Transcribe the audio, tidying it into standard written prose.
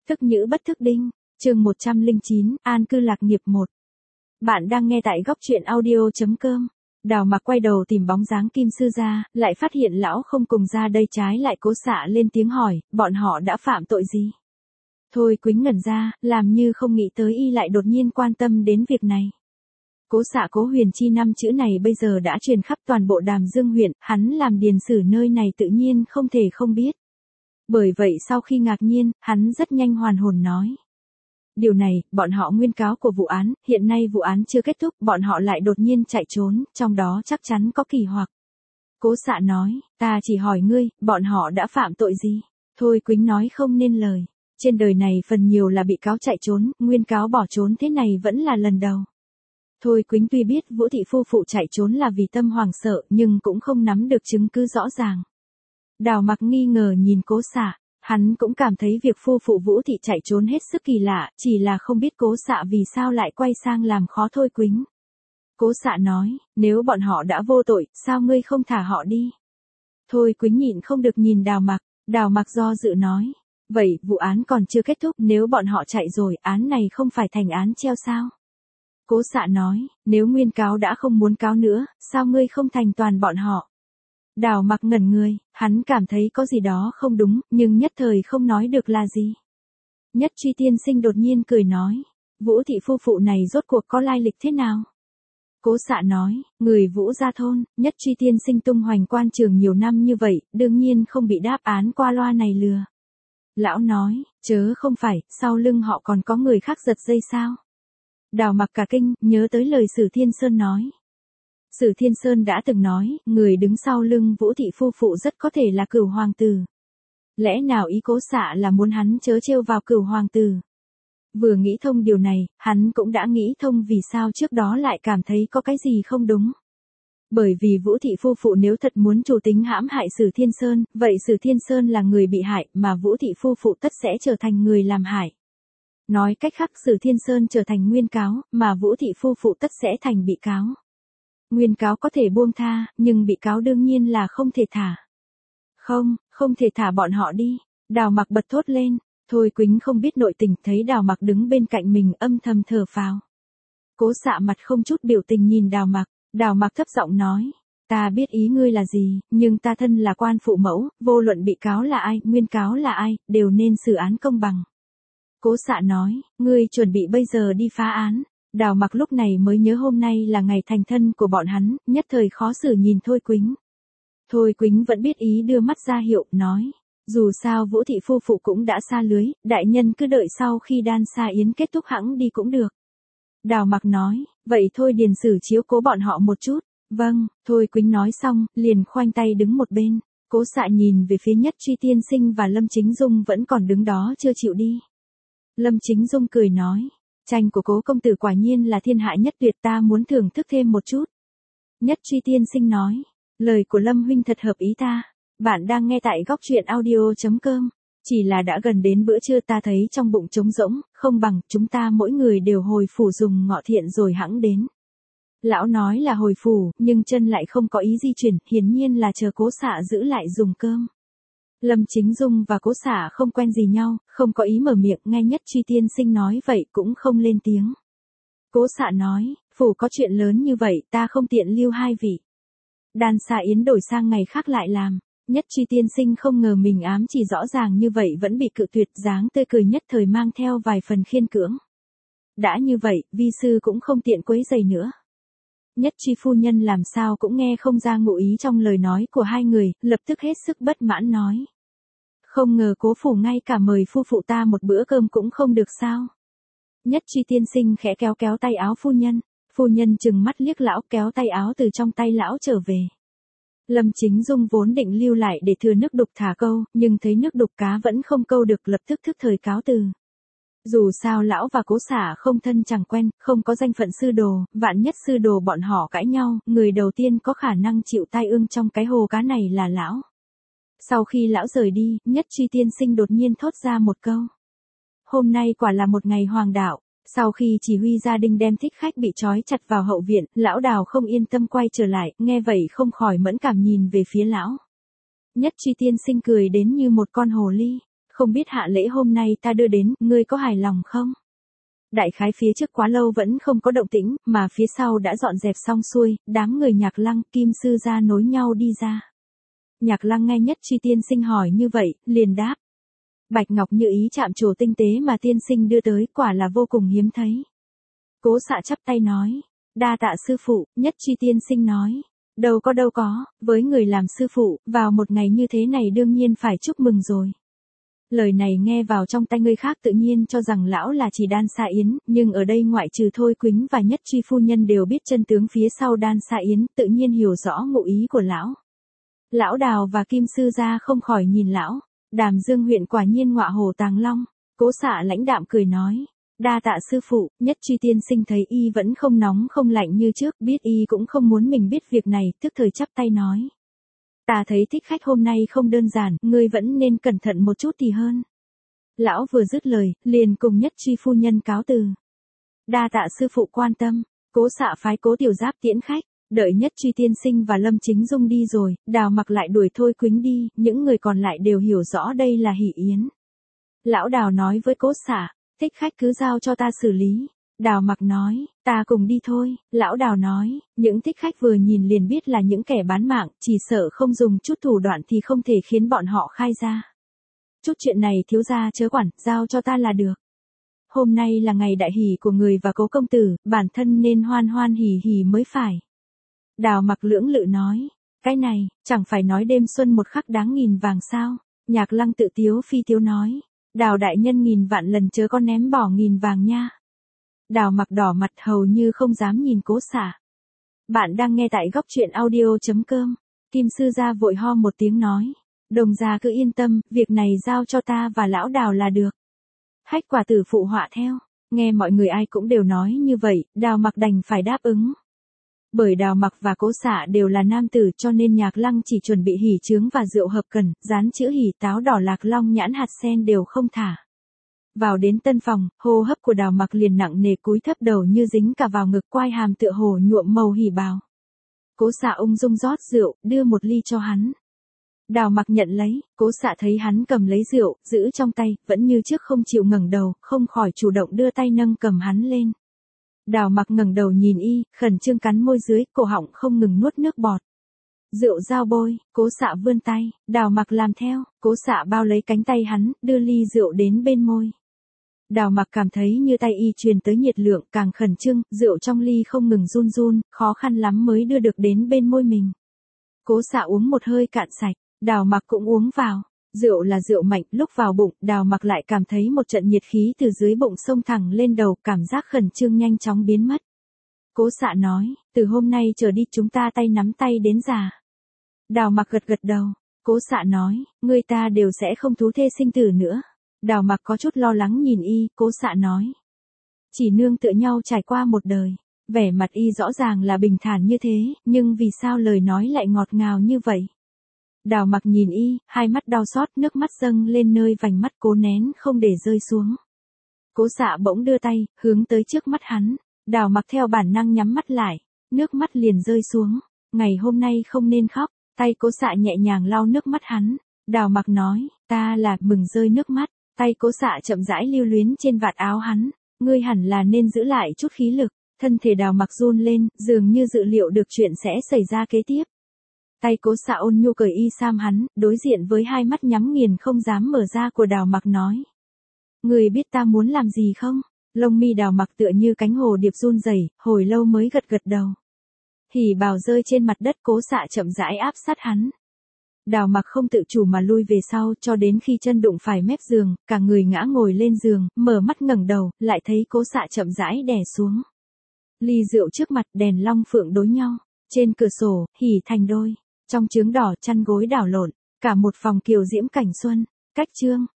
Tức nhữ bất thức đinh, chương 109, an cư lạc nghiệp 1. Bạn đang nghe tại góc truyện audio.com. Đào Mặc quay đầu tìm bóng dáng Kim Sư gia, lại phát hiện lão không cùng ra đây, trái lại Cố Xạ lên tiếng hỏi, bọn họ đã phạm tội gì? Thôi Quýnh ngẩn ra, làm như không nghĩ tới y lại đột nhiên quan tâm đến việc này. Cố Xạ Cố Huyền Chi năm chữ này bây giờ đã truyền khắp toàn bộ Đàm Dương huyện, hắn làm điền sử nơi này tự nhiên không thể không biết. Bởi vậy sau khi ngạc nhiên, hắn rất nhanh hoàn hồn nói. Điều này, bọn họ nguyên cáo của vụ án, hiện nay vụ án chưa kết thúc, bọn họ lại đột nhiên chạy trốn, trong đó chắc chắn có kỳ hoặc. Cố Xạ nói, ta chỉ hỏi ngươi, bọn họ đã phạm tội gì? Thôi Quýnh nói không nên lời. Trên đời này phần nhiều là bị cáo chạy trốn, nguyên cáo bỏ trốn thế này vẫn là lần đầu. Thôi Quýnh tuy biết Vũ thị phu phụ chạy trốn là vì tâm hoảng sợ, nhưng cũng không nắm được chứng cứ rõ ràng. Đào Mặc nghi ngờ nhìn Cố Xạ, hắn cũng cảm thấy việc phu phụ Vũ thị chạy trốn hết sức kỳ lạ, chỉ là không biết Cố Xạ vì sao lại quay sang làm khó Thôi Quýnh. Cố Xạ nói, nếu bọn họ đã vô tội, sao ngươi không thả họ đi? Thôi Quýnh nhịn không được nhìn Đào Mặc do dự nói, vậy vụ án còn chưa kết thúc, nếu bọn họ chạy rồi, án này không phải thành án treo sao? Cố Xạ nói, nếu nguyên cáo đã không muốn cáo nữa, sao ngươi không thành toàn bọn họ? Đào Mặc ngẩn người, hắn cảm thấy có gì đó không đúng, nhưng nhất thời không nói được là gì. Nhất Truy tiên sinh đột nhiên cười nói, Vũ thị phu phụ này rốt cuộc có lai lịch thế nào? Cố Xạ nói, người Vũ gia thôn, Nhất Truy tiên sinh tung hoành quan trường nhiều năm như vậy, đương nhiên không bị đáp án qua loa này lừa. Lão nói, chớ không phải, sau lưng họ còn có người khác giật dây sao? Đào Mặc cả kinh, nhớ tới lời Sử Thiên Sơn nói. Sử Thiên Sơn đã từng nói, người đứng sau lưng Vũ thị phu phụ rất có thể là Cửu hoàng tử. Lẽ nào ý Cố Xạ là muốn hắn chớ trêu vào Cửu hoàng tử? Vừa nghĩ thông điều này, hắn cũng đã nghĩ thông vì sao trước đó lại cảm thấy có cái gì không đúng. Bởi vì Vũ thị phu phụ nếu thật muốn chủ tính hãm hại Sử Thiên Sơn, vậy Sử Thiên Sơn là người bị hại, mà Vũ thị phu phụ tất sẽ trở thành người làm hại. Nói cách khác, Sử Thiên Sơn trở thành nguyên cáo, mà Vũ thị phu phụ tất sẽ thành bị cáo. Nguyên cáo có thể buông tha, nhưng bị cáo đương nhiên là không thể thả. Không thể thả bọn họ đi. Đào Mặc bật thốt lên. Thôi Quýnh không biết nội tình, thấy Đào Mặc đứng bên cạnh mình âm thầm thở phào. Cố Xạ mặt không chút biểu tình nhìn Đào Mặc thấp giọng nói. Ta biết ý ngươi là gì, nhưng ta thân là quan phụ mẫu, vô luận bị cáo là ai, nguyên cáo là ai, đều nên xử án công bằng. Cố Xạ nói, ngươi chuẩn bị bây giờ đi phá án. Đào Mặc lúc này mới nhớ hôm nay là ngày thành thân của bọn hắn, nhất thời khó xử nhìn Thôi Quýnh. Thôi Quýnh vẫn biết ý đưa mắt ra hiệu, nói. Dù sao Vũ thị phu phụ cũng đã sa lưới, đại nhân cứ đợi sau khi đan sa yến kết thúc hẵng đi cũng được. Đào Mặc nói, vậy thôi điền sử chiếu cố bọn họ một chút. Vâng, Thôi Quýnh nói xong, liền khoanh tay đứng một bên. Cố Xạ nhìn về phía Nhất Truy tiên sinh và Lâm Chính Dung vẫn còn đứng đó chưa chịu đi. Lâm Chính Dung cười nói, tranh của Cố công tử quả nhiên là thiên hạ nhất tuyệt, ta muốn thưởng thức thêm một chút. Nhất Truy tiên sinh nói, lời của Lâm huynh thật hợp ý ta. Bạn đang nghe tại góc truyện audio.com. Chỉ là đã gần đến bữa trưa, ta thấy trong bụng trống rỗng, không bằng chúng ta mỗi người đều hồi phủ dùng ngọ thiện rồi hẵng đến. Lão nói là hồi phủ, nhưng chân lại không có ý di chuyển, hiển nhiên là chờ Cố Xạ giữ lại dùng cơm. Lâm Chính Dung và Cố Xạ không quen gì nhau, không có ý mở miệng, nghe Nhất Truy tiên sinh nói vậy cũng không lên tiếng. Cố Xạ nói, phủ có chuyện lớn như vậy, ta không tiện lưu hai vị. Đan sa yến đổi sang ngày khác lại làm. Nhất Truy tiên sinh không ngờ mình ám chỉ rõ ràng như vậy vẫn bị cự tuyệt, dáng tươi cười nhất thời mang theo vài phần khiên cưỡng. Đã như vậy, vi sư cũng không tiện quấy rầy nữa. Nhất Truy phu nhân làm sao cũng nghe không ra ngụ ý trong lời nói của hai người, lập tức hết sức bất mãn nói. Không ngờ Cố phủ ngay cả mời phu phụ ta một bữa cơm cũng không được sao. Nhất Truy tiên sinh khẽ kéo tay áo phu nhân trừng mắt liếc lão, kéo tay áo từ trong tay lão trở về. Lâm Chính Dung vốn định lưu lại để thừa nước đục thả câu, nhưng thấy nước đục cá vẫn không câu được, lập tức thức thời cáo từ. Dù sao lão và Cố Xạ không thân chẳng quen, không có danh phận sư đồ, vạn nhất sư đồ bọn họ cãi nhau, người đầu tiên có khả năng chịu tai ương trong cái hồ cá này là lão. Sau khi lão rời đi, Nhất Truy tiên sinh đột nhiên thốt ra một câu. Hôm nay quả là một ngày hoàng đạo. Sau khi chỉ huy gia đình đem thích khách bị trói chặt vào hậu viện, lão Đào không yên tâm quay trở lại, nghe vậy không khỏi mẫn cảm nhìn về phía lão. Nhất Truy tiên sinh cười đến như một con hồ ly. không biết hạ lễ hôm nay ta đưa đến, ngươi có hài lòng không? Đại khái phía trước quá lâu vẫn không có động tĩnh, mà phía sau đã dọn dẹp xong xuôi, đám người Nhạc Lăng, Kim Sư Gia nối nhau đi ra. Nhạc Lăng nghe Nhất Truy tiên sinh hỏi như vậy, liền đáp. Bạch ngọc như ý chạm trổ tinh tế mà tiên sinh đưa tới, quả là vô cùng hiếm thấy. Cố Xạ chắp tay nói, đa tạ sư phụ. Nhất Truy tiên sinh nói, đâu có, với người làm sư phụ, vào một ngày như thế này đương nhiên phải chúc mừng rồi. Lời này nghe vào trong tai người khác tự nhiên cho rằng lão là chỉ Đan Sa Yến, nhưng ở đây ngoại trừ Thôi Quýnh và Nhất Truy phu nhân đều biết chân tướng phía sau Đan Sa Yến, tự nhiên hiểu rõ ngụ ý của lão. Lão Đào và Kim Sư Gia không khỏi nhìn lão. Đàm Dương huyện quả nhiên ngọa hổ tàng long. Cố Xạ lãnh đạm cười nói, đa tạ sư phụ. Nhất Truy tiên sinh thấy y vẫn không nóng không lạnh như trước, biết y cũng không muốn mình biết việc này, tức thời chắp tay nói. Ta thấy thích khách hôm nay không đơn giản, ngươi vẫn nên cẩn thận một chút thì hơn. Lão vừa dứt lời, liền cùng Nhất Truy phu nhân cáo từ. Đa tạ sư phụ quan tâm. Cố Xạ phái Cố Tiểu Giáp tiễn khách. Đợi Nhất Truy tiên sinh và Lâm Chính Dung đi rồi, Đào Mặc lại đuổi Thôi Quýnh đi, những người còn lại đều hiểu rõ đây là hỷ yến. Lão Đào nói với Cố Xạ, thích khách cứ giao cho ta xử lý. Đào Mặc nói, ta cùng đi thôi. Lão Đào nói, những thích khách vừa nhìn liền biết là những kẻ bán mạng, chỉ sợ không dùng chút thủ đoạn thì không thể khiến bọn họ khai ra. Chút chuyện này thiếu gia chớ quản, giao cho ta là được. Hôm nay là ngày đại hỷ của người và Cố công tử, bản thân nên hoan hoan hỉ hỉ mới phải. Đào Mặc lưỡng lự nói, cái này, chẳng phải nói đêm xuân một khắc đáng nghìn vàng sao? Nhạc Lăng tự tiếu phi tiếu nói, Đào đại nhân nghìn vạn lần chớ có ném bỏ nghìn vàng nha. Đào Mặc đỏ mặt hầu như không dám nhìn Cố Xạ. Bạn đang nghe tại góc truyện audio.com. Kim Sư Gia vội ho một tiếng nói, Đồng gia cứ yên tâm, việc này giao cho ta và lão Đào là được. Hách quả tử phụ họa theo, nghe mọi người ai cũng đều nói như vậy, Đào Mặc đành phải đáp ứng. Bởi Đào Mặc và Cố Xạ đều là nam tử cho nên Nhạc Lăng chỉ chuẩn bị hỷ trướng và rượu hợp cần, dán chữ hỷ táo đỏ lạc long nhãn hạt sen đều không thả. Vào đến tân phòng, hô hấp của Đào Mặc liền nặng nề cúi thấp đầu như dính cả vào ngực, quai hàm tựa hồ nhuộm màu hỉ bào. Cố Xạ ung dung rót rượu, đưa một ly cho hắn. Đào Mặc nhận lấy, Cố Xạ thấy hắn cầm lấy rượu, giữ trong tay, vẫn như trước không chịu ngẩng đầu, không khỏi chủ động đưa tay nâng cầm hắn lên. Đào Mặc ngẩng đầu nhìn y, khẩn trương cắn môi dưới, cổ họng không ngừng nuốt nước bọt. Rượu giao bôi. Cố Xạ vươn tay, Đào Mặc làm theo, Cố Xạ bao lấy cánh tay hắn, đưa ly rượu đến bên môi. Đào Mặc cảm thấy như tay y truyền tới nhiệt lượng, càng khẩn trương, rượu trong ly không ngừng run run, khó khăn lắm mới đưa được đến bên môi mình. Cố Xạ uống một hơi cạn sạch, Đào Mặc cũng uống vào. Rượu là rượu mạnh, lúc vào bụng, Đào Mặc lại cảm thấy một trận nhiệt khí từ dưới bụng xông thẳng lên đầu, cảm giác khẩn trương nhanh chóng biến mất. Cố Xạ nói, từ hôm nay trở đi chúng ta tay nắm tay đến già. Đào Mặc gật gật đầu. Cố Xạ nói, người ta đều sẽ không thú thê sinh tử nữa. Đào Mặc có chút lo lắng nhìn y, Cố Xạ nói. Chỉ nương tựa nhau trải qua một đời. Vẻ mặt y rõ ràng là bình thản như thế, nhưng vì sao lời nói lại ngọt ngào như vậy? Đào Mặc nhìn y, hai mắt đau xót, nước mắt dâng lên nơi vành mắt, cố nén không để rơi xuống. Cố Xạ bỗng đưa tay, hướng tới trước mắt hắn. Đào Mặc theo bản năng nhắm mắt lại, nước mắt liền rơi xuống. Ngày hôm nay không nên khóc. Tay Cố Xạ nhẹ nhàng lau nước mắt hắn. Đào Mặc nói, ta là mừng rơi nước mắt. Tay Cố Xạ chậm rãi lưu luyến trên vạt áo hắn. Ngươi hẳn là nên giữ lại chút khí lực. Thân thể Đào Mặc run lên, dường như dự liệu được chuyện sẽ xảy ra kế tiếp. Tay Cố Xạ ôn nhu cởi y sam hắn, đối diện với hai mắt nhắm nghiền không dám mở ra của Đào Mặc nói. Người biết ta muốn làm gì không? Lông mi Đào Mặc tựa như cánh hồ điệp run rẩy, hồi lâu mới gật gật đầu. Hỉ bào rơi trên mặt đất, Cố Xạ chậm rãi áp sát hắn. Đào Mặc không tự chủ mà lui về sau, cho đến khi chân đụng phải mép giường, cả người ngã ngồi lên giường, mở mắt ngẩng đầu, lại thấy Cố Xạ chậm rãi đè xuống. Ly rượu trước mặt, đèn long phượng đối nhau. Trên cửa sổ, hỉ thành đôi. Trong chướng đỏ, chăn gối đảo lộn. Cả một phòng kiều diễm cảnh xuân. Cách chương.